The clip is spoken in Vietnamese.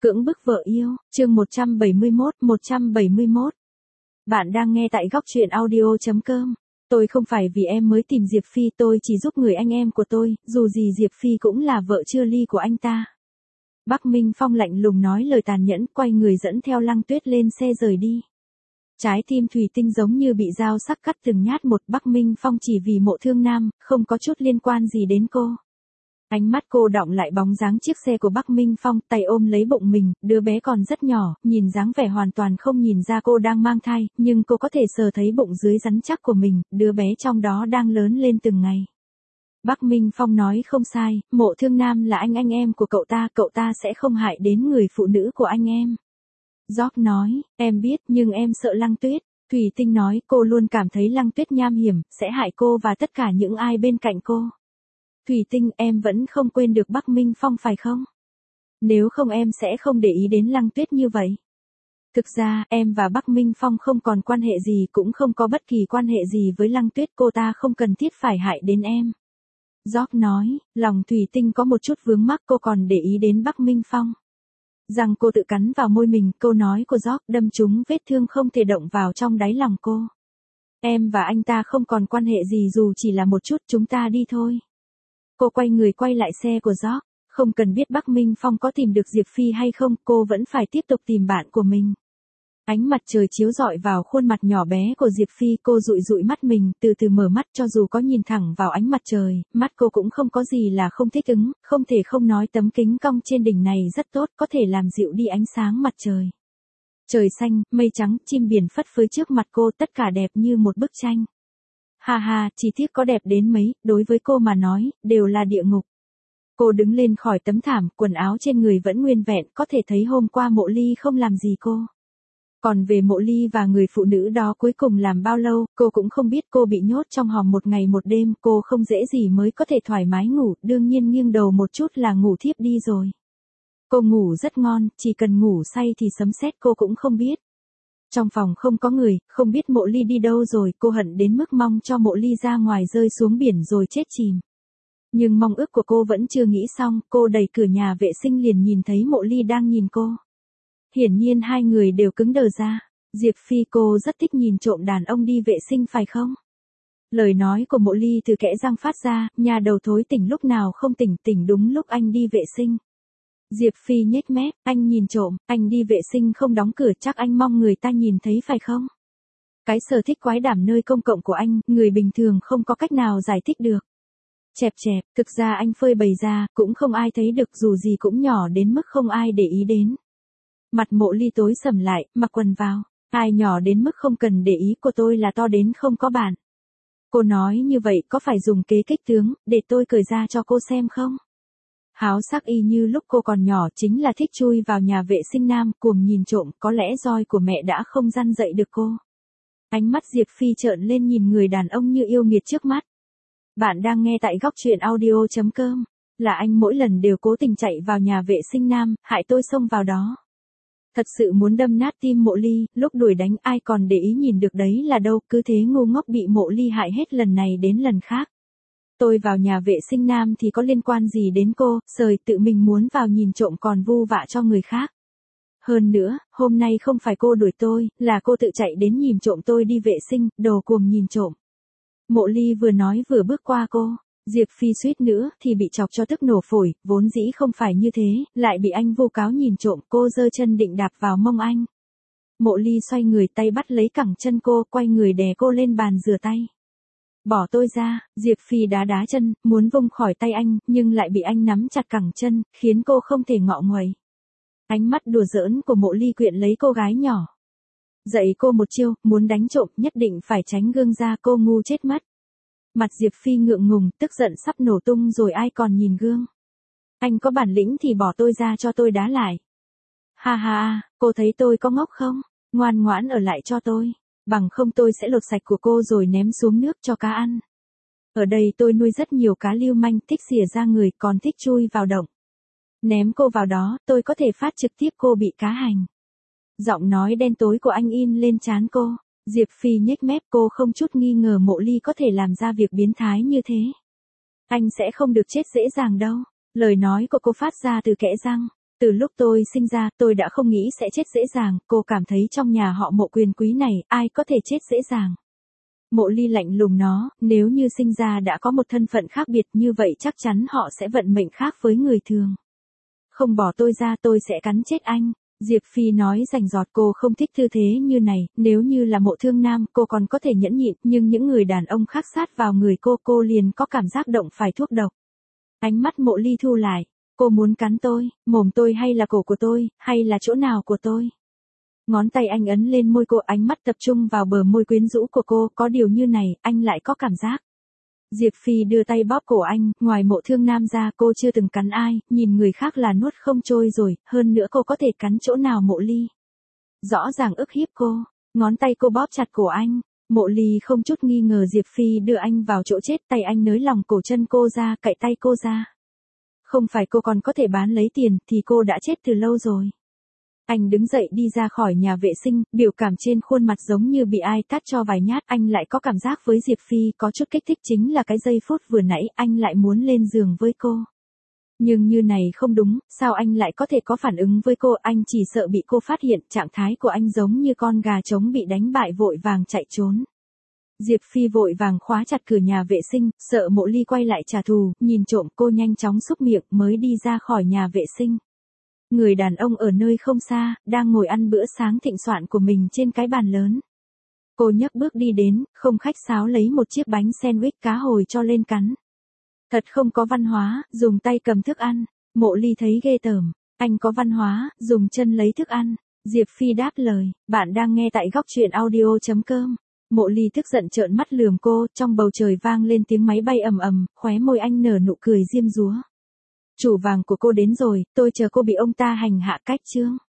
Cưỡng bức vợ yêu, chương 171. Bạn đang nghe tại góc truyện audio.com. Tôi không phải vì em mới tìm Diệp Phi, tôi chỉ giúp người anh em của tôi, dù gì Diệp Phi cũng là vợ chưa ly của anh ta. Bắc Minh Phong lạnh lùng nói lời tàn nhẫn, quay người dẫn theo Lăng Tuyết lên xe rời đi. Trái tim thủy tinh giống như bị dao sắc cắt từng nhát một. Bắc Minh Phong chỉ vì Mộ Thương Nam, không có chút liên quan gì đến cô. Ánh mắt cô đọng lại bóng dáng chiếc xe của Bắc Minh Phong, tay ôm lấy bụng mình, đứa bé còn rất nhỏ, nhìn dáng vẻ hoàn toàn không nhìn ra cô đang mang thai, nhưng cô có thể sờ thấy bụng dưới rắn chắc của mình, đứa bé trong đó đang lớn lên từng ngày. Bắc Minh Phong nói không sai, Mộ Thương Nam là anh em của cậu ta sẽ không hại đến người phụ nữ của anh em. Gióc nói, em biết nhưng em sợ Lăng Tuyết. Thủy Tinh nói, cô luôn cảm thấy Lăng Tuyết nham hiểm, sẽ hại cô và tất cả những ai bên cạnh cô. Thủy Tinh, em vẫn không quên được Bắc Minh Phong phải không? Nếu không em sẽ không để ý đến Lăng Tuyết như vậy. Thực ra, em và Bắc Minh Phong không còn quan hệ gì, cũng không có bất kỳ quan hệ gì với Lăng Tuyết, cô ta không cần thiết phải hại đến em. Gióc nói, lòng Thủy Tinh có một chút vướng mắc, cô còn để ý đến Bắc Minh Phong. Rằng cô tự cắn vào môi mình, câu nói của Gióc đâm trúng vết thương không thể động vào trong đáy lòng cô. Em và anh ta không còn quan hệ gì, dù chỉ là một chút, chúng ta đi thôi. Cô quay người quay lại xe của Gióc, không cần biết Bắc Minh Phong có tìm được Diệp Phi hay không, cô vẫn phải tiếp tục tìm bạn của mình. Ánh mặt trời chiếu rọi vào khuôn mặt nhỏ bé của Diệp Phi, cô dụi dụi mắt mình, từ từ mở mắt, cho dù có nhìn thẳng vào ánh mặt trời, mắt cô cũng không có gì là không thích ứng, không thể không nói tấm kính cong trên đỉnh này rất tốt, có thể làm dịu đi ánh sáng mặt trời. Trời xanh, mây trắng, chim biển phất phới trước mặt cô, tất cả đẹp như một bức tranh. Ha ha, chỉ tiếc có đẹp đến mấy, đối với cô mà nói, đều là địa ngục. Cô đứng lên khỏi tấm thảm, quần áo trên người vẫn nguyên vẹn, có thể thấy hôm qua Mộ Ly không làm gì cô. Còn về Mộ Ly và người phụ nữ đó cuối cùng làm bao lâu, cô cũng không biết. Cô bị nhốt trong hòm một ngày một đêm, cô không dễ gì mới có thể thoải mái ngủ, đương nhiên nghiêng đầu một chút là ngủ thiếp đi rồi. Cô ngủ rất ngon, chỉ cần ngủ say thì sấm sét cô cũng không biết. Trong phòng không có người, không biết Mộ Ly đi đâu rồi, cô hận đến mức mong cho Mộ Ly ra ngoài rơi xuống biển rồi chết chìm. Nhưng mong ước của cô vẫn chưa nghĩ xong, cô đẩy cửa nhà vệ sinh liền nhìn thấy Mộ Ly đang nhìn cô. Hiển nhiên hai người đều cứng đờ ra. Diệp Phi, cô rất thích nhìn trộm đàn ông đi vệ sinh phải không? Lời nói của Mộ Ly từ kẽ răng phát ra, nhà đầu thối tỉnh lúc nào không tỉnh, tỉnh đúng lúc anh đi vệ sinh. Diệp Phi nhếch mép, anh nhìn trộm, anh đi vệ sinh không đóng cửa, chắc anh mong người ta nhìn thấy phải không? Cái sở thích quái đản nơi công cộng của anh, người bình thường không có cách nào giải thích được. Chẹp chẹp, thực ra anh phơi bày ra, cũng không ai thấy được, dù gì cũng nhỏ đến mức không ai để ý đến. Mặt Mộ Ly tối sầm lại, mặc quần vào. Ai nhỏ đến mức không cần để ý, của tôi là to đến không có bạn. Cô nói như vậy có phải dùng kế kích tướng, để tôi cởi ra cho cô xem không? Háo sắc y như lúc cô còn nhỏ, chính là thích chui vào nhà vệ sinh nam, cuồng nhìn trộm, có lẽ roi của mẹ đã không răn dậy được cô. Ánh mắt Diệp Phi trợn lên nhìn người đàn ông như yêu nghiệt trước mắt. Bạn đang nghe tại góc truyện audio.com. Là anh mỗi lần đều cố tình chạy vào nhà vệ sinh nam, hại tôi xông vào đó. Thật sự muốn đâm nát tim Mộ Ly, lúc đuổi đánh ai còn để ý nhìn được đấy là đâu, cứ thế ngu ngốc bị Mộ Ly hại hết lần này đến lần khác. Tôi vào nhà vệ sinh nam thì có liên quan gì đến cô, sời tự mình muốn vào nhìn trộm còn vu vạ cho người khác. Hơn nữa, hôm nay không phải cô đuổi tôi, là cô tự chạy đến nhìn trộm tôi đi vệ sinh, đồ cuồng nhìn trộm. Mộ Ly vừa nói vừa bước qua cô. Diệp Phi suýt nữa thì bị chọc cho tức nổ phổi, vốn dĩ không phải như thế, lại bị anh vu cáo nhìn trộm, cô giơ chân định đạp vào mông anh. Mộ Ly xoay người, tay bắt lấy cẳng chân cô, quay người đè cô lên bàn rửa tay. Bỏ tôi ra, Diệp Phi đá đá chân, muốn vung khỏi tay anh, nhưng lại bị anh nắm chặt cẳng chân, khiến cô không thể ngọ nguậy. Ánh mắt đùa giỡn của Mộ Ly quyện lấy cô gái nhỏ. Dạy cô một chiêu, muốn đánh trộm, nhất định phải tránh gương ra, cô ngu chết mất. Mặt Diệp Phi ngượng ngùng, tức giận sắp nổ tung rồi, ai còn nhìn gương. Anh có bản lĩnh thì bỏ tôi ra cho tôi đá lại. Ha ha, cô thấy tôi có ngốc không? Ngoan ngoãn ở lại cho tôi. Bằng không tôi sẽ lột sạch của cô rồi ném xuống nước cho cá ăn. Ở đây tôi nuôi rất nhiều cá lưu manh, thích xỉa ra người, còn thích chui vào động. Ném cô vào đó, tôi có thể phát trực tiếp cô bị cá hành. Giọng nói đen tối của anh in lên trán cô. Diệp Phi nhếch mép, cô không chút nghi ngờ Mộ Ly có thể làm ra việc biến thái như thế. Anh sẽ không được chết dễ dàng đâu. Lời nói của cô phát ra từ kẽ răng. Từ lúc tôi sinh ra, tôi đã không nghĩ sẽ chết dễ dàng, cô cảm thấy trong nhà họ Mộ quyền quý này, ai có thể chết dễ dàng. Mộ Ly lạnh lùng nó, nếu như sinh ra đã có một thân phận khác biệt như vậy chắc chắn họ sẽ vận mệnh khác với người thường. Không bỏ tôi ra tôi sẽ cắn chết anh. Diệp Phi nói rành rọt, cô không thích tư thế như này, nếu như là Mộ Thương Nam cô còn có thể nhẫn nhịn, nhưng những người đàn ông khác sát vào người cô liền có cảm giác động phải thuốc độc. Ánh mắt Mộ Ly thu lại, cô muốn cắn tôi, mồm tôi hay là cổ của tôi, hay là chỗ nào của tôi? Ngón tay anh ấn lên môi cô, ánh mắt tập trung vào bờ môi quyến rũ của cô, có điều như này, anh lại có cảm giác. Diệp Phi đưa tay bóp cổ anh, ngoài Mộ Thương Nam ra cô chưa từng cắn ai, nhìn người khác là nuốt không trôi rồi, hơn nữa cô có thể cắn chỗ nào Mộ Ly. Rõ ràng ức hiếp cô, ngón tay cô bóp chặt cổ anh, Mộ Ly không chút nghi ngờ Diệp Phi đưa anh vào chỗ chết, tay anh nới lỏng cổ chân cô ra, cạy tay cô ra. Không phải cô còn có thể bán lấy tiền thì cô đã chết từ lâu rồi. Anh đứng dậy đi ra khỏi nhà vệ sinh, biểu cảm trên khuôn mặt giống như bị ai tát cho vài nhát. Anh lại có cảm giác với Diệp Phi có chút kích thích, chính là cái giây phút vừa nãy anh lại muốn lên giường với cô. Nhưng như này không đúng, sao anh lại có thể có phản ứng với cô, anh chỉ sợ bị cô phát hiện, trạng thái của anh giống như con gà trống bị đánh bại vội vàng chạy trốn. Diệp Phi vội vàng khóa chặt cửa nhà vệ sinh, sợ Mộ Ly quay lại trả thù, nhìn trộm cô nhanh chóng xúc miệng mới đi ra khỏi nhà vệ sinh. Người đàn ông ở nơi không xa, đang ngồi ăn bữa sáng thịnh soạn của mình trên cái bàn lớn. Cô nhấc bước đi đến, không khách sáo lấy một chiếc bánh sandwich cá hồi cho lên cắn. Thật không có văn hóa, dùng tay cầm thức ăn. Mộ Ly thấy ghê tởm. Anh có văn hóa, dùng chân lấy thức ăn. Diệp Phi đáp lời, bạn đang nghe tại góc truyện audio.com. Mộ Ly tức giận trợn mắt lườm cô, trong bầu trời vang lên tiếng máy bay ầm ầm, khóe môi anh nở nụ cười diêm dúa. Chủ vàng của cô đến rồi, tôi chờ cô bị ông ta hành hạ cách chương.